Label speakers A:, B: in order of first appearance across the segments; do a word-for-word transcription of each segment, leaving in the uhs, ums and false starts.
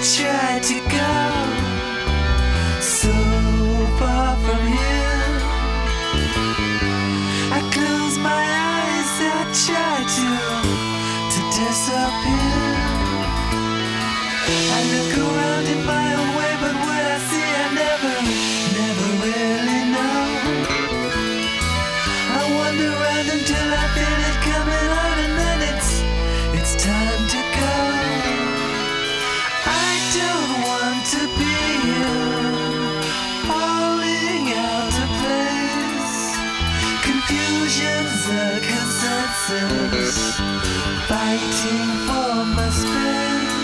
A: tried to go so far from here. I close my eyes, I try to to disappear. I look around in my own way, but what I see I never, never really know. I wander around until I feel it coming on, and then it's it's time to go. I don't want to be here, falling out of place. Confusion's a consensus, fighting for my space.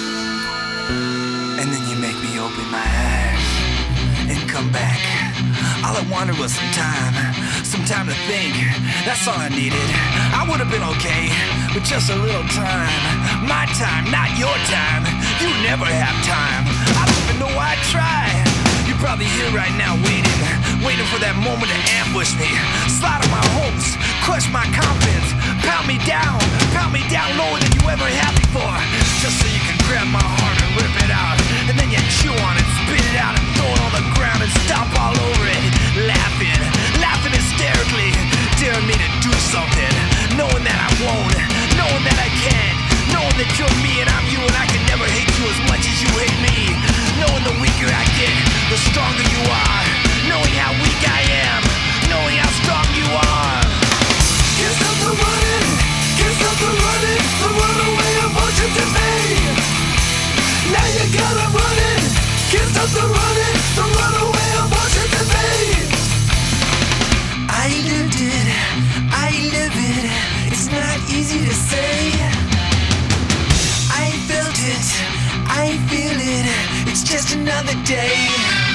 A: And then you make me open my eyes and come back. All I wanted was some time, some time to think. That's all I needed. I would have been okay with just a little time. My time, not your time. You never have time. I don't even know why I try. You're probably here right now waiting, waiting for that moment to ambush me, slaughter my hopes, crush my confidence, pound me down, pound me down lower than you ever had before, just so you can grab my heart and rip it out, and then you chew on it, spit it out, and throw it on the ground and stomp all over it, laughing, laughing hysterically, daring me to do something, knowing that I won't, knowing that I can't, knowing that you're me and I'm you, and I can never hate you as much as you hate me, knowing the weaker I get, the stronger you are, knowing how weak I am, knowing how strong you are. Can't stop the running, can't stop the running, the runaway emotions in me. Now you gotta run it, can't stop the running, the runaway emotions in me. I lived it, I live it, it's not easy to say. I felt it, I feel it, it's just another day.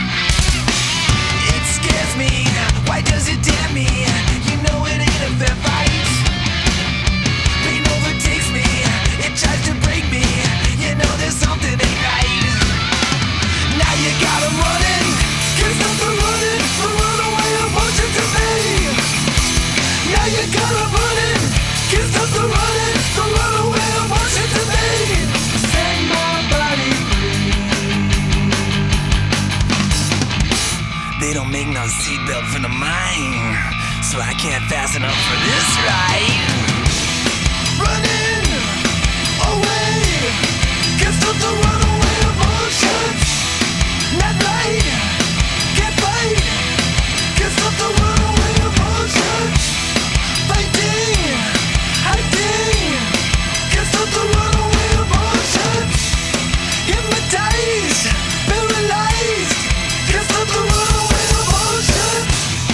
A: It scares me, why does it damn me? You know it ain't a fair fight. Pain overtakes me, it tries to break me. You know there's something ain't right. Now you gotta run it, can't stop the running, the runaway emotion to me. Now you gotta run it, can't stop the running, the runaway emotion to me. Set my body free. They don't make no seatbelt for the mind, so I can't fasten up for this ride. Running away, can't stop the runaway emotions. Not right, can't fight, can't stop the runaway emotions. Fighting, hiding, can't stop the runaway emotions. Hypnotized, paralyzed, can't stop the runaway emotions.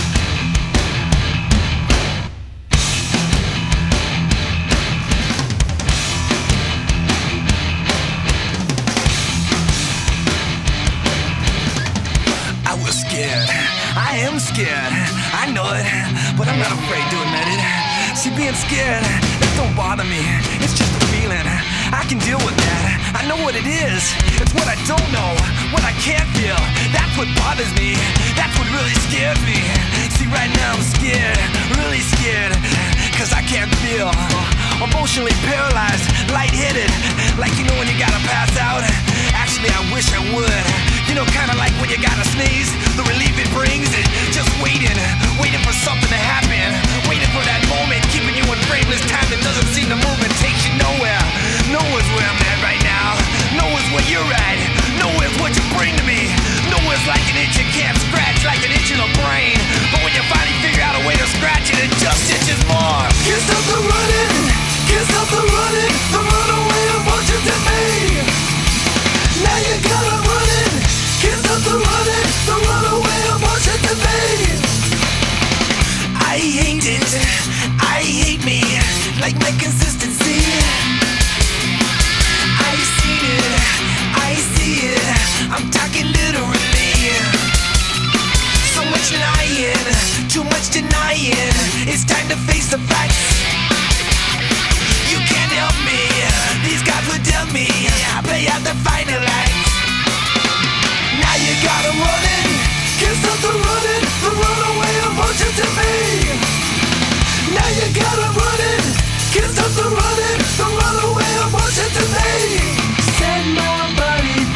A: I was scared, I am scared, I know it, but I'm not afraid to admit it. See, being scared, that don't bother me, it's just a feeling. I can deal with that, I know what it is. It's what I don't know, what I can't feel. That's what bothers me, that's what really scares me. See, right now I'm scared, really scared, cause I can't feel. Emotionally paralyzed, lightheaded, like you know when you gotta pass out. Actually, I wish I would. You know, kinda like when you gotta sneeze, the relief it brings. Just waiting, waiting for something to happen, waiting for that moment, keeping you in frameless time that doesn't seem to move and takes you nowhere. Nowhere's where I'm at right now, nowhere's where you're at, nowhere's what you bring to me, nowhere's like an itch you can't scratch, like an itch in the brain. But when you finally figure out a way to scratch it, it just itches more. Can't stop the running, can't stop the running, the runaway emotions in me. Now you gotta run it, can't stop the running, the runaway emotions in me. I hate it, I hate me, like my consistency. I see it, I see it, I'm talking literally. So much lying, too much denying, it's time to face the facts. You can't help me, these guys would tell me, play out the final act. Now you gotta run it, can't stop the running, the runaway emotions in me. Now you gotta run it, can't stop the running, the runaway emotions in me. Set my body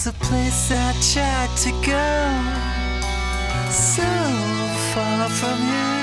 A: was a place I tried to go, so far from here.